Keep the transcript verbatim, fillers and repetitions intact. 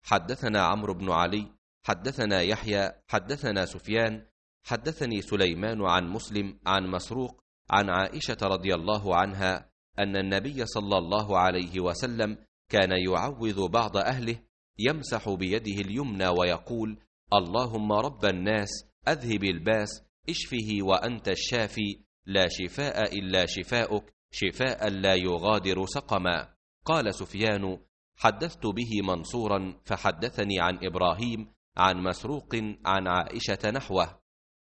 حدثنا عمرو بن علي حدثنا يحيى حدثنا سفيان حدثني سليمان عن مسلم عن مسروق عن عائشة رضي الله عنها أن النبي صلى الله عليه وسلم كان يعوذ بعض أهله يمسح بيده اليمنى ويقول: اللهم رب الناس أذهب الباس اشفه وأنت الشافي لا شفاء إلا شفاؤك شفاء لا يغادر سقما. قال سفيان: حدثت به منصورا فحدثني عن إبراهيم عن مسروق عن عائشة نحوه.